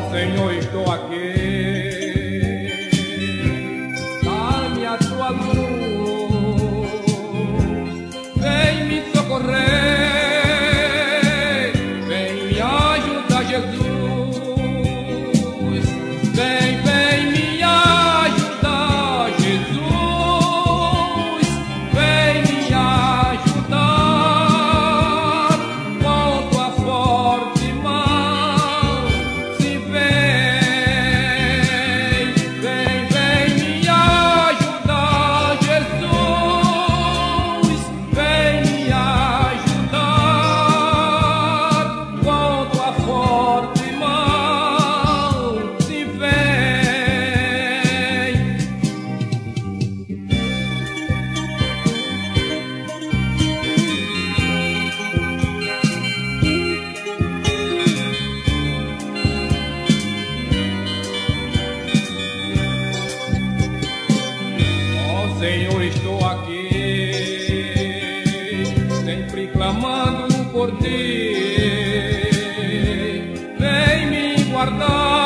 Senhor, estou aqui, dá-me a tua luz, vem me socorrer, vem me ajudar, Jesus, vem me ajudar, Jesus, vem me ajudar, com tua forte mão, se vem me ajudar, Jesus, vem me ajudar, com tua forte mão, se vem. Ó Senhor, estou aqui, sempre clamando por ti, vem me guardar.